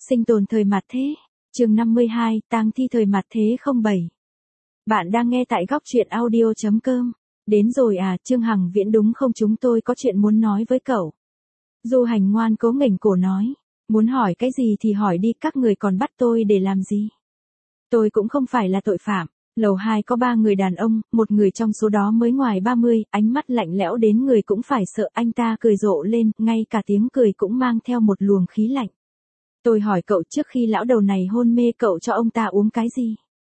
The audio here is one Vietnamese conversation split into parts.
Sinh tồn thời mạt thế. Chương 52, tang thi thời mạt thế 07. Bạn đang nghe tại góc truyện audio.com. Đến rồi à, Trương Hằng Viễn đúng không, chúng tôi có chuyện muốn nói với cậu. Du Hành ngoan cố nghềnh cổ nói. Muốn hỏi cái gì thì hỏi đi, các người còn bắt tôi để làm gì? Tôi cũng không phải là tội phạm. Lầu 2 có 3 người đàn ông, một người trong số đó mới ngoài 30, ánh mắt lạnh lẽo đến người cũng phải sợ. Anh ta cười rộ lên, ngay cả tiếng cười cũng mang theo một luồng khí lạnh. Tôi hỏi cậu, trước khi lão đầu này hôn mê cậu cho ông ta uống cái gì?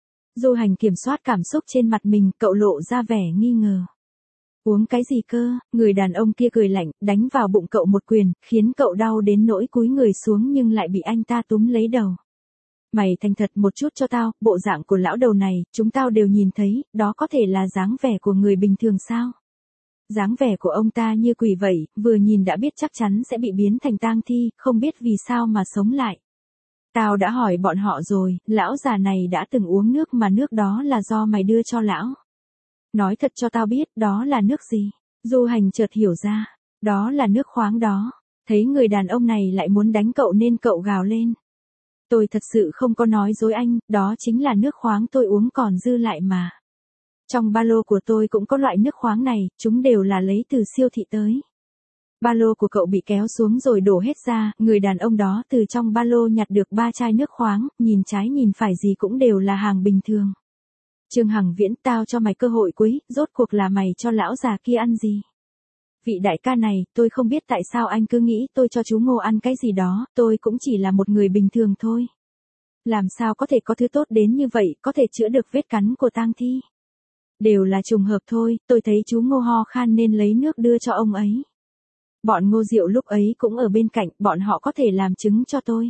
Du Hành kiểm soát cảm xúc trên mặt mình, cậu lộ ra vẻ nghi ngờ. Uống cái gì cơ? Người đàn ông kia cười lạnh, đánh vào bụng cậu một quyền, khiến cậu đau đến nỗi cúi người xuống nhưng lại bị anh ta túm lấy đầu. Mày thành thật một chút cho tao, bộ dạng của lão đầu này, chúng tao đều nhìn thấy, đó có thể là dáng vẻ của người bình thường sao? Dáng vẻ của ông ta như quỷ vậy, vừa nhìn đã biết chắc chắn sẽ bị biến thành tang thi, không biết vì sao mà sống lại. Tao đã hỏi bọn họ rồi, lão già này đã từng uống nước mà nước đó là do mày đưa cho lão. Nói thật cho tao biết, đó là nước gì? Du Hành chợt hiểu ra, đó là nước khoáng đó. Thấy người đàn ông này lại muốn đánh cậu nên cậu gào lên. Tôi thật sự không có nói dối anh, đó chính là nước khoáng tôi uống còn dư lại mà. Trong ba lô của tôi cũng có loại nước khoáng này, chúng đều là lấy từ siêu thị tới. Ba lô của cậu bị kéo xuống rồi đổ hết ra, người đàn ông đó từ trong ba lô nhặt được 3 chai nước khoáng, nhìn trái nhìn phải gì cũng đều là hàng bình thường. Trương Hằng Viễn, tao cho mày cơ hội cuối, rốt cuộc là mày cho lão già kia ăn gì? Vị đại ca này, tôi không biết tại sao anh cứ nghĩ tôi cho chú Ngô ăn cái gì đó, tôi cũng chỉ là một người bình thường thôi. Làm sao có thể có thứ tốt đến như vậy, có thể chữa được vết cắn của tang thi? Đều là trùng hợp thôi, tôi thấy chú Ngô ho khan nên lấy nước đưa cho ông ấy. Bọn Ngô Diệu lúc ấy cũng ở bên cạnh, bọn họ có thể làm chứng cho tôi.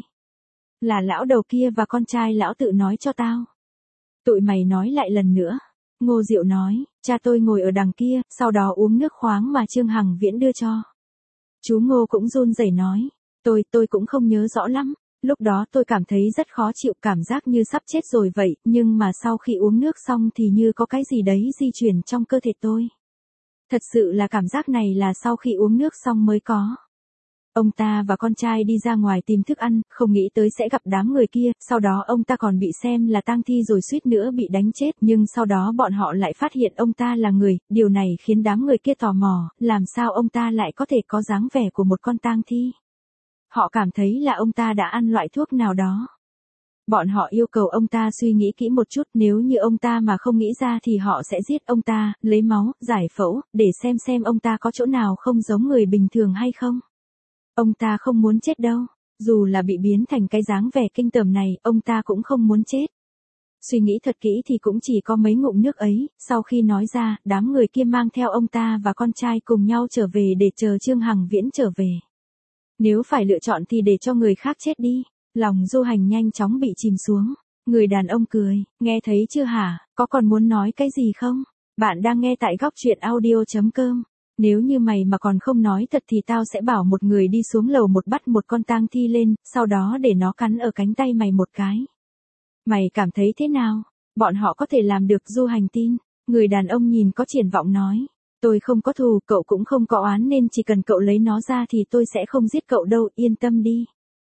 Là lão đầu kia và con trai lão tự nói cho tao. Tụi mày nói lại lần nữa. Ngô Diệu nói, cha tôi ngồi ở đằng kia, sau đó uống nước khoáng mà Trương Hằng Viễn đưa cho. Chú Ngô cũng run rẩy nói, tôi cũng không nhớ rõ lắm. Lúc đó tôi cảm thấy rất khó chịu, cảm giác như sắp chết rồi vậy, nhưng mà sau khi uống nước xong thì như có cái gì đấy di chuyển trong cơ thể tôi. Thật sự là cảm giác này là sau khi uống nước xong mới có. Ông ta và con trai đi ra ngoài tìm thức ăn, không nghĩ tới sẽ gặp đám người kia, sau đó ông ta còn bị xem là tang thi rồi suýt nữa bị đánh chết, nhưng sau đó bọn họ lại phát hiện ông ta là người, điều này khiến đám người kia tò mò, làm sao ông ta lại có thể có dáng vẻ của một con tang thi. Họ cảm thấy là ông ta đã ăn loại thuốc nào đó. Bọn họ yêu cầu ông ta suy nghĩ kỹ một chút, nếu như ông ta mà không nghĩ ra thì họ sẽ giết ông ta, lấy máu, giải phẫu, để xem ông ta có chỗ nào không giống người bình thường hay không. Ông ta không muốn chết đâu, dù là bị biến thành cái dáng vẻ kinh tởm này, ông ta cũng không muốn chết. Suy nghĩ thật kỹ thì cũng chỉ có mấy ngụm nước ấy, sau khi nói ra, đám người kia mang theo ông ta và con trai cùng nhau trở về để chờ Trương Hằng Viễn trở về. Nếu phải lựa chọn thì để cho người khác chết đi. Lòng Du Hành nhanh chóng bị chìm xuống. Người đàn ông cười, nghe thấy chưa hả, có còn muốn nói cái gì không? Bạn đang nghe tại góc truyện audio.com. Nếu như mày mà còn không nói thật thì tao sẽ bảo một người đi xuống lầu một bắt một con tang thi lên, sau đó để nó cắn ở cánh tay mày một cái. Mày cảm thấy thế nào? Bọn họ có thể làm được. Du Hành tin. Người đàn ông nhìn có triển vọng nói. Tôi không có thù, cậu cũng không có oán nên chỉ cần cậu lấy nó ra thì tôi sẽ không giết cậu đâu, yên tâm đi.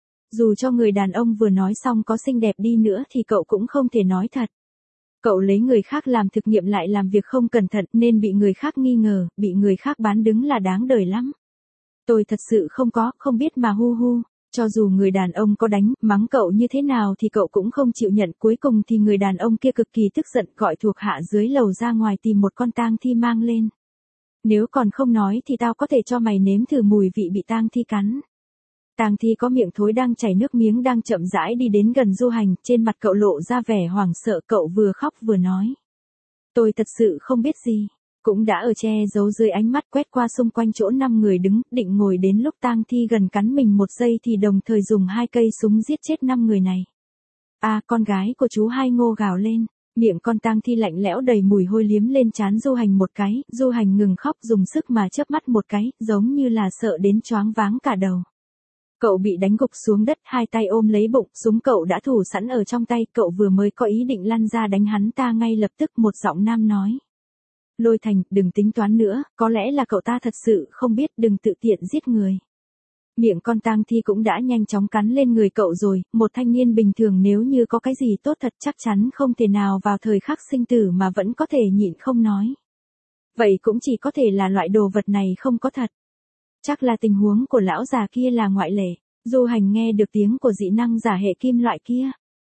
Dù cho người đàn ông vừa nói xong có xinh đẹp đi nữa thì cậu cũng không thể nói thật. Cậu lấy người khác làm thực nghiệm lại làm việc không cẩn thận nên bị người khác nghi ngờ, bị người khác bán đứng là đáng đời lắm. Tôi thật sự không biết mà hu hu. Cho dù người đàn ông có đánh, mắng cậu như thế nào thì cậu cũng không chịu nhận. Cuối cùng thì người đàn ông kia cực kỳ tức giận gọi thuộc hạ dưới lầu ra ngoài tìm một con tang thi mang lên. Nếu còn không nói thì tao có thể cho mày nếm thử mùi vị bị tang thi cắn. Tang thi có miệng thối đang chảy nước miếng đang chậm rãi đi đến gần Du Hành, trên mặt cậu lộ ra vẻ hoảng sợ, cậu vừa khóc vừa nói. Tôi thật sự không biết gì, cũng đã ở che giấu dưới ánh mắt quét qua xung quanh chỗ 5 người đứng, định ngồi đến lúc tang thi gần cắn mình một giây thì đồng thời dùng 2 cây súng giết chết 5 người này. À, con gái của chú Hai Ngô gào lên, miệng con tang thi lạnh lẽo đầy mùi hôi liếm lên trán Du Hành một cái, Du Hành ngừng khóc dùng sức mà chớp mắt một cái, giống như là sợ đến choáng váng cả đầu. Cậu bị đánh gục xuống đất, 2 tay ôm lấy bụng, súng cậu đã thủ sẵn ở trong tay, cậu vừa mới có ý định lăn ra đánh hắn ta ngay lập tức một giọng nam nói. Lôi Thành, đừng tính toán nữa, có lẽ là cậu ta thật sự không biết, đừng tự tiện giết người. Miệng con tang thi cũng đã nhanh chóng cắn lên người cậu rồi, một thanh niên bình thường nếu như có cái gì tốt thật chắc chắn không thể nào vào thời khắc sinh tử mà vẫn có thể nhịn không nói. Vậy cũng chỉ có thể là loại đồ vật này không có thật. Chắc là tình huống của lão già kia là ngoại lệ. Du Hành nghe được tiếng của dị năng giả hệ kim loại kia.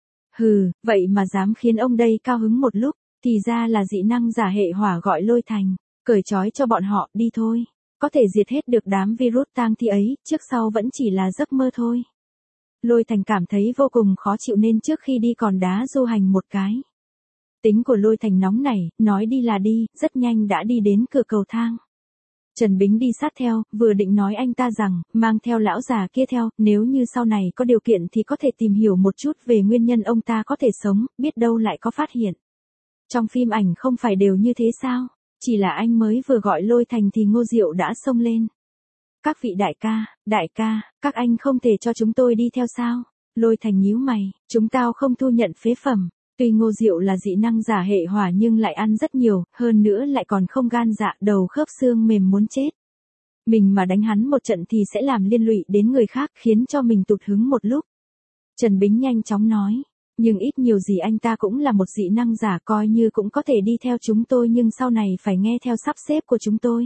Hừ, vậy mà dám khiến ông đây cao hứng một lúc, thì ra là dị năng giả hệ hỏa gọi Lôi Thành, cởi trói cho bọn họ đi thôi. Có thể diệt hết được đám virus tang thi ấy, trước sau vẫn chỉ là giấc mơ thôi. Lôi Thành cảm thấy vô cùng khó chịu nên trước khi đi còn đá Du Hành một cái. Tính của Lôi Thành nóng nảy, nói đi là đi, rất nhanh đã đi đến cửa cầu thang. Trần Bính đi sát theo, vừa định nói anh ta rằng, mang theo lão già kia theo, nếu như sau này có điều kiện thì có thể tìm hiểu một chút về nguyên nhân ông ta có thể sống, biết đâu lại có phát hiện. Trong phim ảnh không phải đều như thế sao? Chỉ là anh mới vừa gọi Lôi Thành thì Ngô Diệu đã xông lên. Các vị đại ca, các anh không thể cho chúng tôi đi theo sao? Lôi Thành nhíu mày, chúng tao không thu nhận phế phẩm. Tuy Ngô Diệu là dị năng giả hệ hỏa nhưng lại ăn rất nhiều, hơn nữa lại còn không gan dạ, đầu khớp xương mềm muốn chết. Mình mà đánh hắn một trận thì sẽ làm liên lụy đến người khác khiến cho mình tụt hứng một lúc. Trần Bính nhanh chóng nói, nhưng ít nhiều gì anh ta cũng là một dị năng giả coi như cũng có thể đi theo chúng tôi nhưng sau này phải nghe theo sắp xếp của chúng tôi.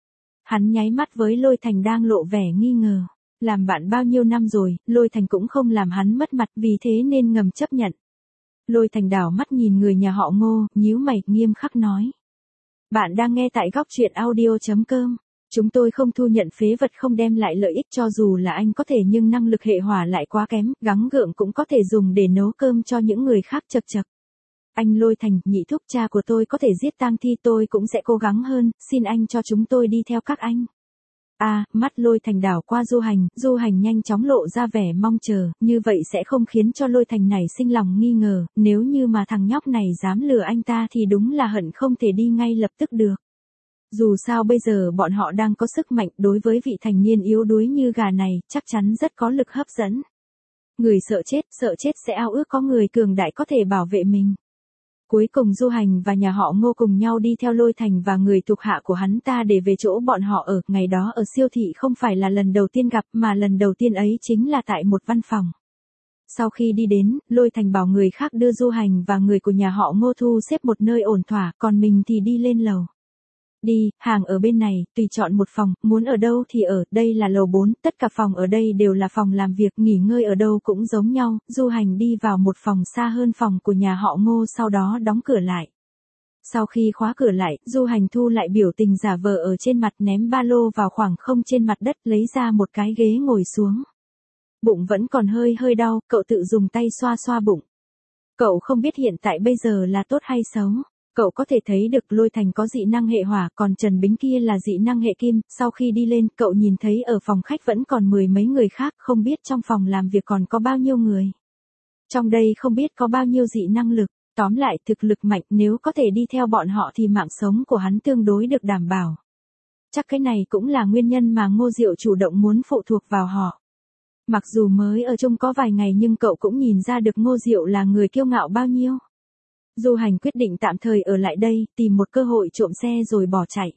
Hắn nháy mắt với Lôi Thành đang lộ vẻ nghi ngờ. Làm bạn bao nhiêu năm rồi, Lôi Thành cũng không làm hắn mất mặt vì thế nên ngầm chấp nhận. Lôi Thành đảo mắt nhìn người nhà họ Ngô, nhíu mày, nghiêm khắc nói. Bạn đang nghe tại góc truyện audio.com. Chúng tôi không thu nhận phế vật không đem lại lợi ích cho dù là anh có thể nhưng năng lực hệ hỏa lại quá kém, gắng gượng cũng có thể dùng để nấu cơm cho những người khác chật chật. Anh Lôi Thành, nhị thúc cha của tôi có thể giết tang thi tôi cũng sẽ cố gắng hơn, xin anh cho chúng tôi đi theo các anh. Mắt Lôi Thành đảo qua Du Hành nhanh chóng lộ ra vẻ mong chờ, như vậy sẽ không khiến cho Lôi Thành này sinh lòng nghi ngờ, nếu như mà thằng nhóc này dám lừa anh ta thì đúng là hận không thể đi ngay lập tức được. Dù sao bây giờ bọn họ đang có sức mạnh đối với vị thành niên yếu đuối như gà này, chắc chắn rất có lực hấp dẫn. Người sợ chết sẽ ao ước có người cường đại có thể bảo vệ mình. Cuối cùng Du Hành và nhà họ Ngô cùng nhau đi theo Lôi Thành và người thuộc hạ của hắn ta để về chỗ bọn họ ở, ngày đó ở siêu thị không phải là lần đầu tiên gặp mà lần đầu tiên ấy chính là tại một văn phòng. Sau khi đi đến, Lôi Thành bảo người khác đưa Du Hành và người của nhà họ Ngô thu xếp một nơi ổn thỏa, còn mình thì đi lên lầu. Đi, hàng ở bên này, tùy chọn một phòng, muốn ở đâu thì ở, đây là lầu 4, tất cả phòng ở đây đều là phòng làm việc, nghỉ ngơi ở đâu cũng giống nhau, Du Hành đi vào một phòng xa hơn phòng của nhà họ Ngô sau đó đóng cửa lại. Sau khi khóa cửa lại, Du Hành thu lại biểu tình giả vờ ở trên mặt ném ba lô vào khoảng không trên mặt đất lấy ra một cái ghế ngồi xuống. Bụng vẫn còn hơi đau, cậu tự dùng tay xoa xoa bụng. Cậu không biết hiện tại bây giờ là tốt hay xấu. Cậu có thể thấy được Lôi Thành có dị năng hệ hỏa, còn Trần Bính kia là dị năng hệ kim, sau khi đi lên, cậu nhìn thấy ở phòng khách vẫn còn 10 mấy người khác, không biết trong phòng làm việc còn có bao nhiêu người. Trong đây không biết có bao nhiêu dị năng lực, tóm lại thực lực mạnh, nếu có thể đi theo bọn họ thì mạng sống của hắn tương đối được đảm bảo. Chắc cái này cũng là nguyên nhân mà Ngô Diệu chủ động muốn phụ thuộc vào họ. Mặc dù mới ở chung có vài ngày nhưng cậu cũng nhìn ra được Ngô Diệu là người kiêu ngạo bao nhiêu. Du Hành quyết định tạm thời ở lại đây, tìm một cơ hội trộm xe rồi bỏ chạy.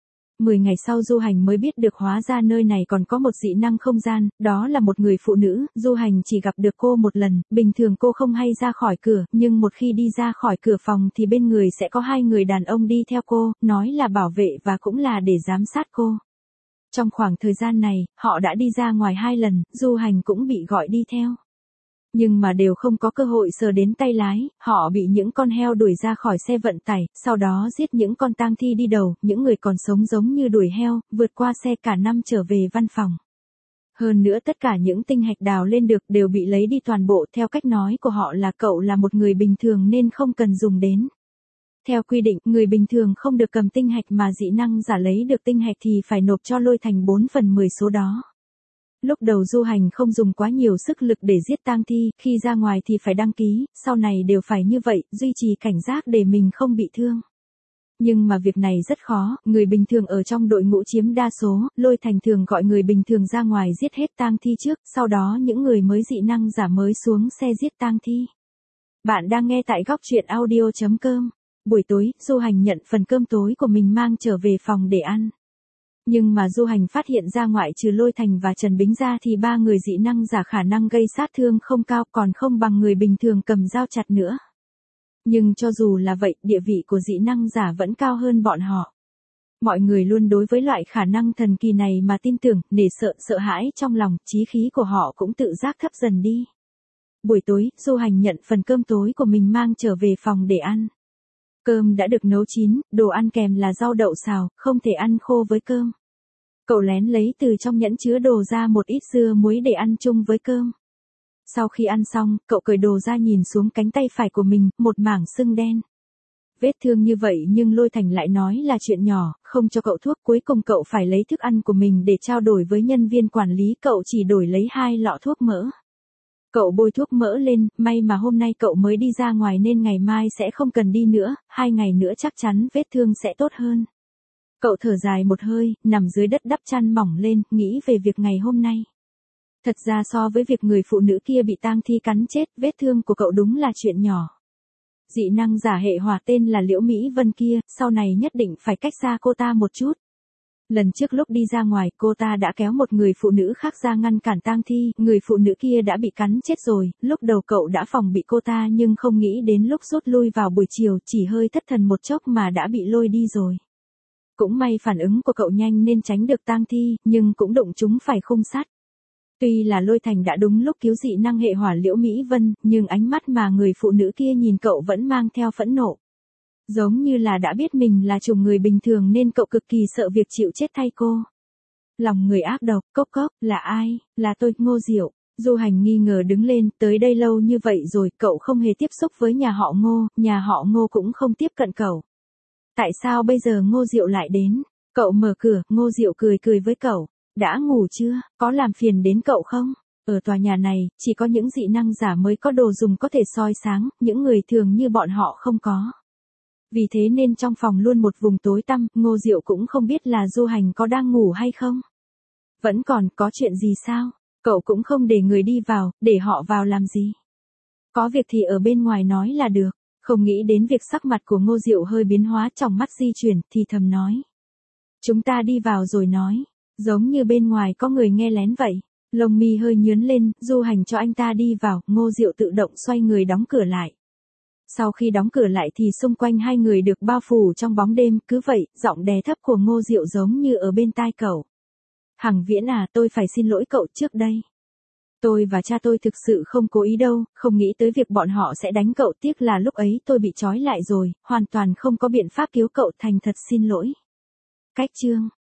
10 ngày sau Du Hành mới biết được hóa ra nơi này còn có một dị năng không gian, đó là một người phụ nữ, Du Hành chỉ gặp được cô một lần, bình thường cô không hay ra khỏi cửa, nhưng một khi đi ra khỏi cửa phòng thì bên người sẽ có 2 người đàn ông đi theo cô, nói là bảo vệ và cũng là để giám sát cô. Trong khoảng thời gian này, họ đã đi ra ngoài 2 lần, Du Hành cũng bị gọi đi theo. Nhưng mà đều không có cơ hội sờ đến tay lái, họ bị những con heo đuổi ra khỏi xe vận tải, sau đó giết những con tang thi đi đầu, những người còn sống giống như đuổi heo, vượt qua xe cả năm trở về văn phòng. Hơn nữa tất cả những tinh hạch đào lên được đều bị lấy đi toàn bộ, theo cách nói của họ là cậu là một người bình thường nên không cần dùng đến. Theo quy định, người bình thường không được cầm tinh hạch mà dị năng giả lấy được tinh hạch thì phải nộp cho Lôi Thành 4/10 số đó. Lúc đầu Du Hành không dùng quá nhiều sức lực để giết tang thi, khi ra ngoài thì phải đăng ký, sau này đều phải như vậy, duy trì cảnh giác để mình không bị thương. Nhưng mà việc này rất khó, người bình thường ở trong đội ngũ chiếm đa số, Lôi Thành thường gọi người bình thường ra ngoài giết hết tang thi trước, sau đó những người mới dị năng giả mới xuống xe giết tang thi. Bạn đang nghe tại góc truyện audio.com. Buổi tối, Du Hành nhận phần cơm tối của mình mang trở về phòng để ăn. Nhưng mà Du Hành phát hiện ra ngoại trừ Lôi Thành và Trần Bính ra thì ba người dị năng giả khả năng gây sát thương không cao, còn không bằng người bình thường cầm dao chặt nữa. Nhưng cho dù là vậy, địa vị của dị năng giả vẫn cao hơn bọn họ. Mọi người luôn đối với loại khả năng thần kỳ này mà tin tưởng, nể sợ, sợ hãi trong lòng, chí khí của họ cũng tự giác thấp dần đi. Buổi tối, Du Hành nhận phần cơm tối của mình mang trở về phòng để ăn. Cơm đã được nấu chín, đồ ăn kèm là rau đậu xào, không thể ăn khô với cơm. Cậu lén lấy từ trong nhẫn chứa đồ ra một ít dưa muối để ăn chung với cơm. Sau khi ăn xong, cậu cởi đồ ra nhìn xuống cánh tay phải của mình, một mảng sưng đen. Vết thương như vậy nhưng Lôi Thành lại nói là chuyện nhỏ, không cho cậu thuốc, cuối cùng cậu phải lấy thức ăn của mình để trao đổi với nhân viên quản lý, cậu chỉ đổi lấy 2 lọ thuốc mỡ. Cậu bôi thuốc mỡ lên, may mà hôm nay cậu mới đi ra ngoài nên ngày mai sẽ không cần đi nữa, 2 ngày nữa chắc chắn vết thương sẽ tốt hơn. Cậu thở dài một hơi, nằm dưới đất đắp chăn mỏng lên, nghĩ về việc ngày hôm nay. Thật ra so với việc người phụ nữ kia bị tang thi cắn chết, vết thương của cậu đúng là chuyện nhỏ. Dị năng giả hệ hỏa tên là Liễu Mỹ Vân kia, sau này nhất định phải cách xa cô ta một chút. Lần trước lúc đi ra ngoài, cô ta đã kéo một người phụ nữ khác ra ngăn cản tang thi, người phụ nữ kia đã bị cắn chết rồi, lúc đầu cậu đã phòng bị cô ta nhưng không nghĩ đến lúc rút lui vào buổi chiều, chỉ hơi thất thần một chốc mà đã bị lôi đi rồi. Cũng may phản ứng của cậu nhanh nên tránh được tang thi, nhưng cũng đụng chúng phải khung sắt. Tuy là Lôi Thành đã đúng lúc cứu dị năng hệ hỏa Liễu Mỹ Vân, nhưng ánh mắt mà người phụ nữ kia nhìn cậu vẫn mang theo phẫn nộ. Giống như là đã biết mình là chủng người bình thường nên cậu cực kỳ sợ việc chịu chết thay cô. Lòng người ác độc, cốc cốc, là ai? Là tôi, Ngô Diệu. Du Hành nghi ngờ đứng lên, tới đây lâu như vậy rồi, cậu không hề tiếp xúc với nhà họ Ngô, nhà họ Ngô cũng không tiếp cận cậu. Tại sao bây giờ Ngô Diệu lại đến? Cậu mở cửa, Ngô Diệu cười cười với cậu. Đã ngủ chưa? Có làm phiền đến cậu không? Ở tòa nhà này, chỉ có những dị năng giả mới có đồ dùng có thể soi sáng, những người thường như bọn họ không có. Vì thế nên trong phòng luôn một vùng tối tăm, Ngô Diệu cũng không biết là Du Hành có đang ngủ hay không. Vẫn còn, có chuyện gì sao? Cậu cũng không để người đi vào, để họ vào làm gì? Có việc thì ở bên ngoài nói là được. Không nghĩ đến việc sắc mặt của Ngô Diệu hơi biến hóa, trong mắt di chuyển, thì thầm nói. Chúng ta đi vào rồi nói. Giống như bên ngoài có người nghe lén vậy. Lông mi hơi nhướn lên, Du Hành cho anh ta đi vào, Ngô Diệu tự động xoay người đóng cửa lại. Sau khi đóng cửa lại thì xung quanh hai người được bao phủ trong bóng đêm, cứ vậy, giọng đè thấp của Ngô Diệu giống như ở bên tai cậu. Hằng Viễn à, tôi phải xin lỗi cậu trước đây. Tôi và cha tôi thực sự không cố ý đâu, không nghĩ tới việc bọn họ sẽ đánh cậu, tiếc là lúc ấy tôi bị trói lại rồi, hoàn toàn không có biện pháp cứu cậu, thành thật xin lỗi. Cách chương